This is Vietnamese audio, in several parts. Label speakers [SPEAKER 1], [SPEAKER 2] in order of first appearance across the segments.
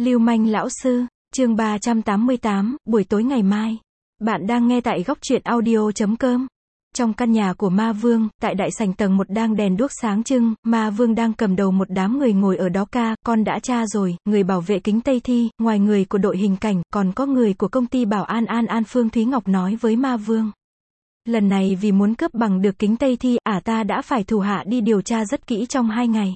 [SPEAKER 1] Lưu manh lão sư, chương 388, buổi tối ngày mai. Bạn đang nghe tại góc truyện audio.com. Trong căn nhà của Ma Vương, tại đại sảnh tầng 1 đang đèn đuốc sáng trưng, Ma Vương đang cầm đầu một đám người ngồi ở đó. Con đã tra rồi, người bảo vệ kính Tây Thi, ngoài người của đội hình cảnh, còn có người của công ty bảo an. Phương Thúy Ngọc nói với Ma Vương. Lần này vì muốn cướp bằng được kính Tây Thi, ta đã phải thủ hạ đi điều tra rất kỹ trong 2 ngày.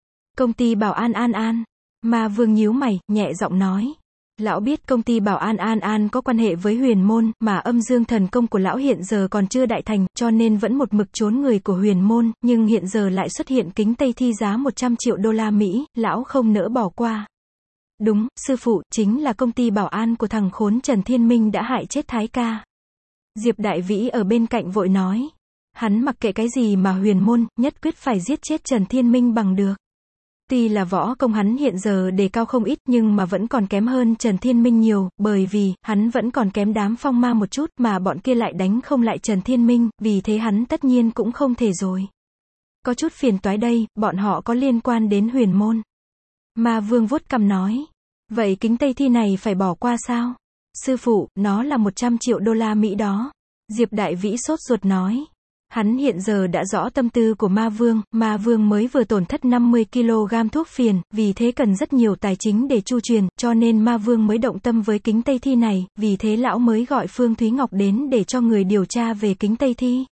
[SPEAKER 1] Công ty bảo an. Ma Vương nhíu mày, nhẹ giọng nói. Lão biết công ty bảo an có quan hệ với Huyền Môn, mà âm dương thần công của lão hiện giờ còn chưa đại thành, cho nên vẫn một mực trốn người của Huyền Môn, nhưng hiện giờ lại xuất hiện kính Tây Thi giá 100 triệu đô la Mỹ, lão không nỡ bỏ qua. Đúng, sư phụ, chính là công ty bảo an của thằng khốn Trần Thiên Minh đã hại chết Thái ca. Diệp Đại Vĩ ở bên cạnh vội nói. Hắn mặc kệ cái gì mà Huyền Môn, nhất quyết phải giết chết Trần Thiên Minh bằng được. Tuy là võ công hắn hiện giờ đề cao không ít, nhưng mà vẫn còn kém hơn Trần Thiên Minh nhiều, bởi vì, hắn vẫn còn kém đám phong ma một chút, mà bọn kia lại đánh không lại Trần Thiên Minh, vì thế hắn tất nhiên cũng không thể rồi. Có chút phiền toái đây, bọn họ có liên quan đến Huyền Môn. Ma Vương vuốt cằm nói. Vậy kính Tây Thi này phải bỏ qua sao? Sư phụ, nó là 100 triệu đô la Mỹ đó. Diệp Đại Vĩ sốt ruột nói. Hắn hiện giờ đã rõ tâm tư của Ma Vương mới vừa tổn thất 50 kg thuốc phiền, vì thế cần rất nhiều tài chính để chu truyền, cho nên Ma Vương mới động tâm với kính Tây Thi này, vì thế lão mới gọi Phương Thúy Ngọc đến để cho người điều tra về kính Tây Thi.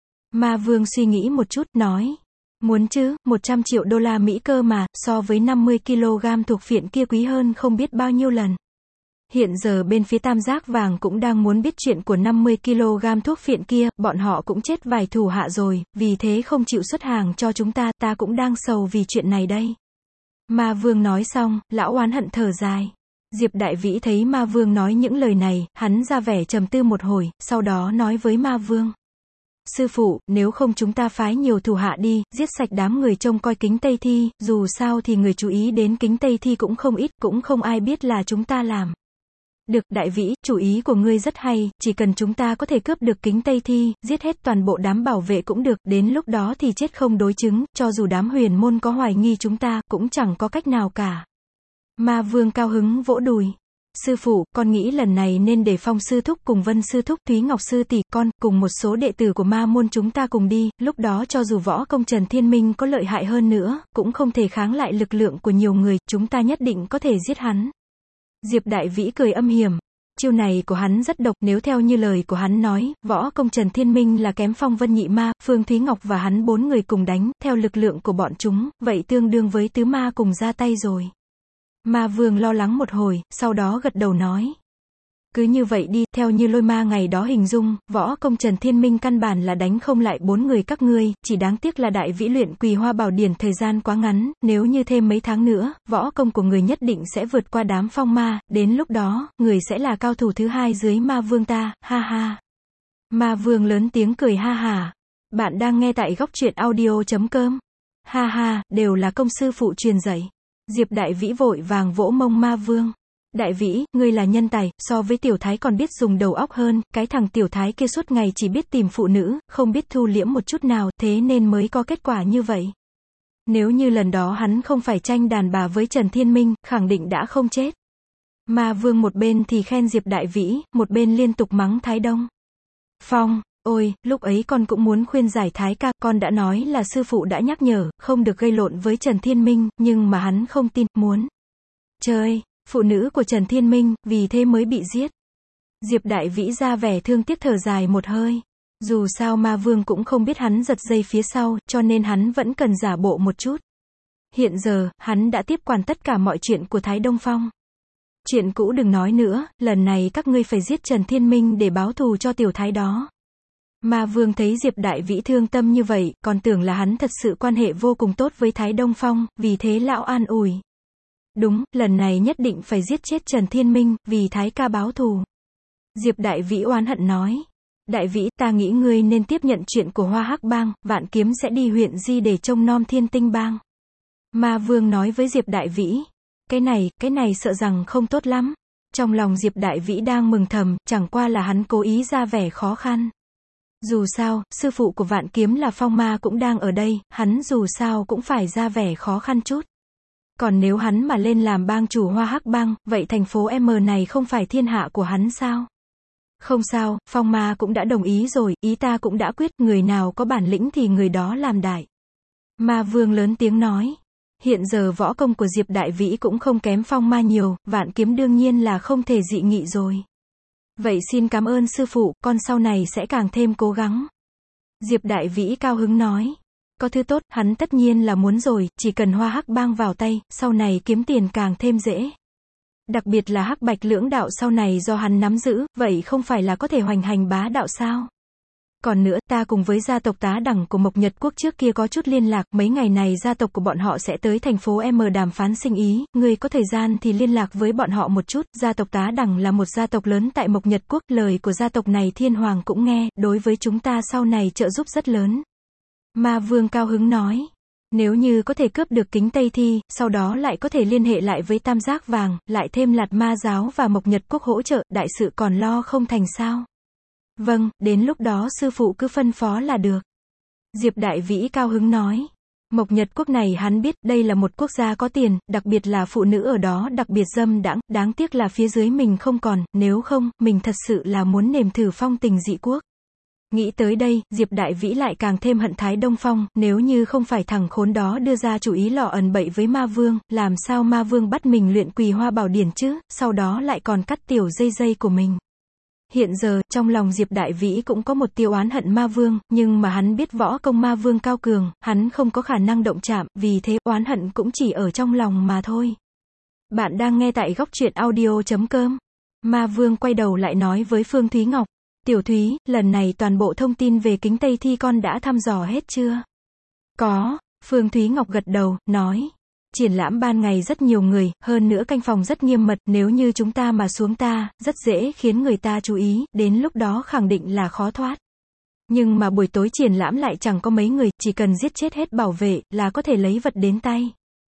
[SPEAKER 1] Ma Vương suy nghĩ một chút, nói. Muốn chứ, 100 triệu đô la Mỹ cơ mà, so với 50 kg thuộc phiện kia quý hơn không biết bao nhiêu lần. Hiện giờ bên phía Tam Giác Vàng cũng đang muốn biết chuyện của 50 kg thuốc phiện kia, bọn họ cũng chết vài thủ hạ rồi, vì thế không chịu xuất hàng cho chúng ta cũng đang sầu vì chuyện này đây. Ma Vương nói xong, lão oán hận thở dài. Diệp Đại Vĩ thấy Ma Vương nói những lời này, hắn ra vẻ trầm tư một hồi, sau đó nói với Ma Vương. Sư phụ, nếu không chúng ta phái nhiều thủ hạ đi, giết sạch đám người trông coi kính Tây Thi, dù sao thì người chú ý đến kính Tây Thi cũng không ít, cũng không ai biết là chúng ta làm. Được, Đại Vĩ, chủ ý của ngươi rất hay, chỉ cần chúng ta có thể cướp được kính Tây Thi, giết hết toàn bộ đám bảo vệ cũng được, đến lúc đó thì chết không đối chứng, cho dù đám Huyền Môn có hoài nghi chúng ta, cũng chẳng có cách nào cả. Ma Vương cao hứng vỗ đùi. Sư phụ, con nghĩ lần này nên để Phong sư thúc cùng Vân sư thúc, Thúy Ngọc sư tỷ, con, cùng một số đệ tử của Ma môn chúng ta cùng đi, lúc đó cho dù võ công Trần Thiên Minh có lợi hại hơn nữa, cũng không thể kháng lại lực lượng của nhiều người, chúng ta nhất định có thể giết hắn. Diệp Đại Vĩ cười âm hiểm. Chiêu này của hắn rất độc, nếu theo như lời của hắn nói, võ công Trần Thiên Minh là kém Phong Vân Nhị Ma, Phương Thúy Ngọc và hắn 4 người cùng đánh, theo lực lượng của bọn chúng, vậy tương đương với tứ ma cùng ra tay rồi. Ma Vương lo lắng một hồi, sau đó gật đầu nói. Cứ như vậy đi, theo như Lôi Ma ngày đó hình dung, võ công Trần Thiên Minh căn bản là đánh không lại 4 người các ngươi, chỉ đáng tiếc là Đại Vĩ luyện Quỳ Hoa Bảo Điển thời gian quá ngắn, nếu như thêm mấy tháng nữa, võ công của người nhất định sẽ vượt qua đám phong ma, đến lúc đó, người sẽ là cao thủ thứ 2 dưới Ma Vương ta, ha ha. Ma Vương lớn tiếng cười ha ha. Bạn đang nghe tại góc truyện audio.com. Ha ha, đều là công sư phụ truyền dạy. Diệp Đại Vĩ vội vàng vỗ mông Ma Vương. Đại Vĩ, ngươi là nhân tài, so với Tiểu Thái còn biết dùng đầu óc hơn, cái thằng Tiểu Thái kia suốt ngày chỉ biết tìm phụ nữ, không biết thu liễm một chút nào, thế nên mới có kết quả như vậy. Nếu như lần đó hắn không phải tranh đàn bà với Trần Thiên Minh, khẳng định đã không chết. Ma Vương một bên thì khen Diệp Đại Vĩ, một bên liên tục mắng Thái Đông. Phong, ôi, lúc ấy con cũng muốn khuyên giải Thái ca, con đã nói là sư phụ đã nhắc nhở, không được gây lộn với Trần Thiên Minh, nhưng mà hắn không tin, muốn chơi phụ nữ của Trần Thiên Minh, vì thế mới bị giết. Diệp Đại Vĩ ra vẻ thương tiếc thở dài một hơi. Dù sao Ma Vương cũng không biết hắn giật dây phía sau, cho nên hắn vẫn cần giả bộ một chút. Hiện giờ, hắn đã tiếp quản tất cả mọi chuyện của Thái Đông Phong. Chuyện cũ đừng nói nữa, lần này các ngươi phải giết Trần Thiên Minh để báo thù cho Tiểu Thái đó. Ma Vương thấy Diệp Đại Vĩ thương tâm như vậy, còn tưởng là hắn thật sự quan hệ vô cùng tốt với Thái Đông Phong, vì thế lão an ủi. Đúng, lần này nhất định phải giết chết Trần Thiên Minh, vì Thái ca báo thù. Diệp Đại Vĩ oán hận nói. Đại Vĩ, ta nghĩ ngươi nên tiếp nhận chuyện của Hoa Hắc Bang, Vạn Kiếm sẽ đi huyện Di để trông nom Thiên Tinh Bang. Ma Vương nói với Diệp Đại Vĩ. Cái này sợ rằng không tốt lắm. Trong lòng Diệp Đại Vĩ đang mừng thầm, chẳng qua là hắn cố ý ra vẻ khó khăn. Dù sao, sư phụ của Vạn Kiếm là Phong Ma cũng đang ở đây, hắn dù sao cũng phải ra vẻ khó khăn chút. Còn nếu hắn mà lên làm bang chủ Hoa Hắc bang, vậy thành phố M này không phải thiên hạ của hắn sao? Không sao, Phong Ma cũng đã đồng ý rồi, ý ta cũng đã quyết, người nào có bản lĩnh thì người đó làm đại. Ma Vương lớn tiếng nói. Hiện giờ võ công của Diệp Đại Vĩ cũng không kém Phong Ma nhiều, vạn kiếm đương nhiên là không thể dị nghị rồi. Vậy xin cảm ơn sư phụ, con sau này sẽ càng thêm cố gắng. Diệp Đại Vĩ cao hứng nói. Có thứ tốt, hắn tất nhiên là muốn rồi, chỉ cần Hoa Hắc bang vào tay, sau này kiếm tiền càng thêm dễ. Đặc biệt là Hắc Bạch lưỡng đạo sau này do hắn nắm giữ, vậy không phải là có thể hoành hành bá đạo sao? Còn nữa, ta cùng với gia tộc Tá Đẳng của Mộc Nhật Quốc trước kia có chút liên lạc, mấy ngày này gia tộc của bọn họ sẽ tới thành phố M đàm phán sinh ý, ngươi có thời gian thì liên lạc với bọn họ một chút, gia tộc Tá Đẳng là một gia tộc lớn tại Mộc Nhật Quốc, lời của gia tộc này Thiên Hoàng cũng nghe, đối với chúng ta sau này trợ giúp rất lớn. Ma Vương cao hứng nói. Nếu như có thể cướp được kính Tây Thi, sau đó lại có thể liên hệ lại với Tam Giác Vàng, lại thêm Lạt Ma Giáo và Mộc Nhật Quốc hỗ trợ, đại sự còn lo không thành sao? Vâng, đến lúc đó sư phụ cứ phân phó là được. Diệp Đại Vĩ cao hứng nói. Mộc Nhật Quốc này hắn biết, đây là một quốc gia có tiền, đặc biệt là phụ nữ ở đó đặc biệt dâm đãng, đáng tiếc là phía dưới mình không còn, nếu không, mình thật sự là muốn nếm thử phong tình dị quốc. Nghĩ tới đây, Diệp Đại Vĩ lại càng thêm hận Thái Đông Phong, nếu như không phải thằng khốn đó đưa ra chủ ý lò ẩn bậy với Ma Vương, làm sao Ma Vương bắt mình luyện Quỳ Hoa Bảo Điển chứ, sau đó lại còn cắt tiểu dây của mình. Hiện giờ, trong lòng Diệp Đại Vĩ cũng có một tiêu oán hận Ma Vương, nhưng mà hắn biết võ công Ma Vương cao cường, hắn không có khả năng động chạm, vì thế oán hận cũng chỉ ở trong lòng mà thôi. Bạn đang nghe tại góc truyện audio.com. Ma Vương quay đầu lại nói với Phương Thúy Ngọc. Tiểu Thúy, lần này toàn bộ thông tin về kính Tây Thi con đã thăm dò hết chưa? Có, Phương Thúy Ngọc gật đầu, nói. Triển lãm ban ngày rất nhiều người, hơn nữa canh phòng rất nghiêm mật, nếu như chúng ta mà xuống ta, rất dễ khiến người ta chú ý, đến lúc đó khẳng định là khó thoát. Nhưng mà buổi tối triển lãm lại chẳng có mấy người, chỉ cần giết chết hết bảo vệ, là có thể lấy vật đến tay.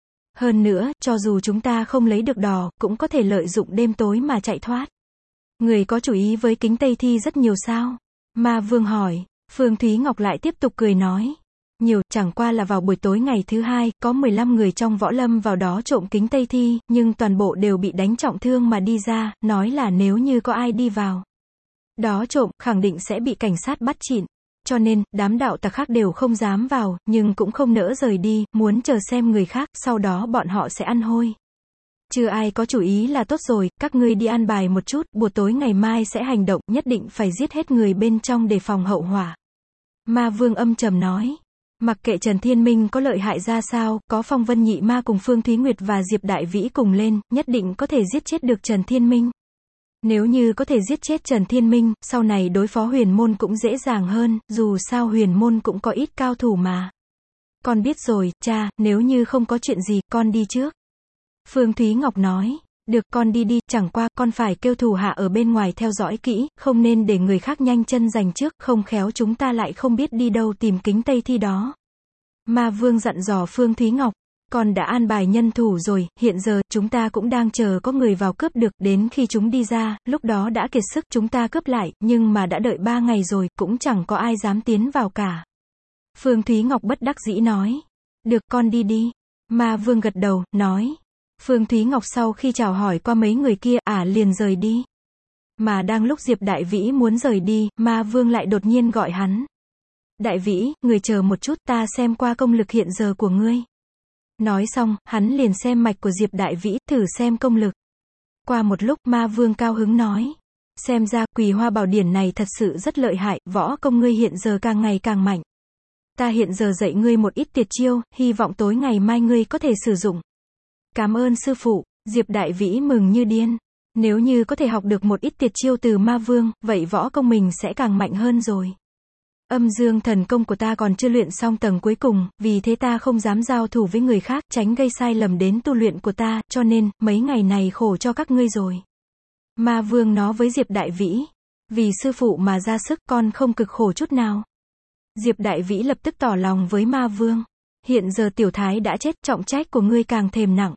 [SPEAKER 1] Hơn nữa, cho dù chúng ta không lấy được đò, cũng có thể lợi dụng đêm tối mà chạy thoát. Người có chú ý với kính Tây Thi rất nhiều sao? Ma Vương hỏi. Phương Thúy Ngọc lại tiếp tục cười nói. Nhiều, chẳng qua là vào buổi tối ngày thứ hai, có 15 người trong võ lâm vào đó trộm kính Tây Thi, nhưng toàn bộ đều bị đánh trọng thương mà đi ra, nói là nếu như có ai đi vào đó trộm, khẳng định sẽ bị cảnh sát bắt chịn. Cho nên, đám đạo tặc khác đều không dám vào, nhưng cũng không nỡ rời đi, muốn chờ xem người khác, sau đó bọn họ sẽ ăn hôi. Chưa ai có chủ ý là tốt rồi, các ngươi đi an bài một chút, buổi tối ngày mai sẽ hành động, nhất định phải giết hết người bên trong để phòng hậu họa. Ma Vương âm trầm nói. Mặc kệ Trần Thiên Minh có lợi hại ra sao, có Phong Vân Nhị Ma cùng Phương Thúy Nguyệt và Diệp Đại Vĩ cùng lên, nhất định có thể giết chết được Trần Thiên Minh. Nếu như có thể giết chết Trần Thiên Minh, sau này đối phó Huyền Môn cũng dễ dàng hơn, dù sao Huyền Môn cũng có ít cao thủ mà. Con biết rồi, cha, nếu như không có chuyện gì, con đi trước. Phương Thúy Ngọc nói. Được, con đi đi, chẳng qua, con phải kêu thủ hạ ở bên ngoài theo dõi kỹ, không nên để người khác nhanh chân giành trước, không khéo chúng ta lại không biết đi đâu tìm kính Tây Thi đó. Ma Vương dặn dò Phương Thúy Ngọc. Con đã an bài nhân thủ rồi, hiện giờ, chúng ta cũng đang chờ có người vào cướp được, đến khi chúng đi ra, lúc đó đã kiệt sức chúng ta cướp lại, nhưng mà đã đợi 3 ngày rồi, cũng chẳng có ai dám tiến vào cả. Phương Thúy Ngọc bất đắc dĩ nói. Được, con đi đi. Ma Vương gật đầu, nói. Phương Thúy Ngọc sau khi chào hỏi qua mấy người kia, liền rời đi. Mà đang lúc Diệp Đại Vĩ muốn rời đi, Ma Vương lại đột nhiên gọi hắn. Đại Vĩ, người chờ một chút, ta xem qua công lực hiện giờ của ngươi. Nói xong, hắn liền xem mạch của Diệp Đại Vĩ, thử xem công lực. Qua một lúc, Ma Vương cao hứng nói. Xem ra, Quỳ Hoa Bảo Điển này thật sự rất lợi hại, võ công ngươi hiện giờ càng ngày càng mạnh. Ta hiện giờ dạy ngươi một ít tuyệt chiêu, hy vọng tối ngày mai ngươi có thể sử dụng. Cảm ơn sư phụ. Diệp Đại Vĩ mừng như điên. Nếu như có thể học được một ít tuyệt chiêu từ Ma Vương, vậy võ công mình sẽ càng mạnh hơn rồi. Âm dương thần công của ta còn chưa luyện xong tầng cuối cùng, vì thế ta không dám giao thủ với người khác, tránh gây sai lầm đến tu luyện của ta, cho nên, mấy ngày này khổ cho các ngươi rồi. Ma Vương nói với Diệp Đại Vĩ. Vì sư phụ mà ra sức, con không cực khổ chút nào. Diệp Đại Vĩ lập tức tỏ lòng với Ma Vương. Hiện giờ tiểu thái đã chết, trọng trách của ngươi càng thêm nặng.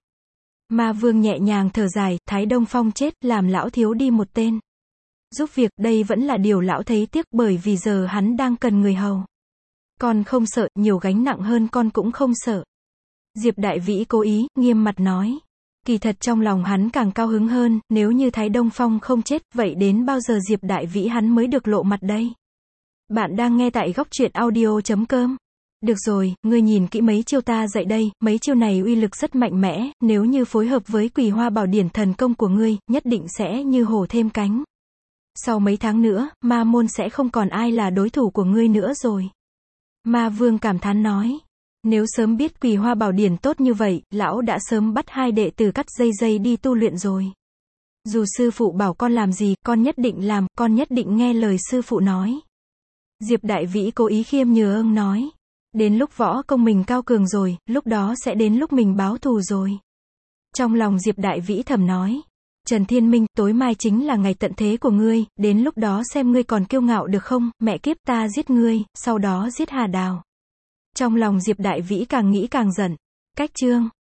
[SPEAKER 1] Ma Vương nhẹ nhàng thở dài, Thái Đông Phong chết, làm lão thiếu đi một tên. Giúp việc, đây vẫn là điều lão thấy tiếc, bởi vì giờ hắn đang cần người hầu. Con không sợ, nhiều gánh nặng hơn con cũng không sợ. Diệp Đại Vĩ cố ý, nghiêm mặt nói. Kỳ thật trong lòng hắn càng cao hứng hơn, nếu như Thái Đông Phong không chết, vậy đến bao giờ Diệp Đại Vĩ hắn mới được lộ mặt đây? Bạn đang nghe tại góc truyện audio.com. Được rồi, ngươi nhìn kỹ mấy chiêu ta dạy đây, mấy chiêu này uy lực rất mạnh mẽ, nếu như phối hợp với Quỳ Hoa Bảo Điển thần công của ngươi, nhất định sẽ như hổ thêm cánh. Sau mấy tháng nữa, ma môn sẽ không còn ai là đối thủ của ngươi nữa rồi. Ma Vương cảm thán nói. Nếu sớm biết Quỳ Hoa Bảo Điển tốt như vậy, lão đã sớm bắt hai đệ tử cắt dây đi tu luyện rồi. Dù sư phụ bảo con làm gì, con nhất định làm, con nhất định nghe lời sư phụ nói. Diệp Đại Vĩ cố ý khiêm nhường nói. Đến lúc võ công mình cao cường rồi, lúc đó sẽ đến lúc mình báo thù rồi. Trong lòng Diệp Đại Vĩ thầm nói. Trần Thiên Minh, tối mai chính là ngày tận thế của ngươi, đến lúc đó xem ngươi còn kiêu ngạo được không, mẹ kiếp ta giết ngươi, sau đó giết Hà Đào. Trong lòng Diệp Đại Vĩ càng nghĩ càng giận. Cách chương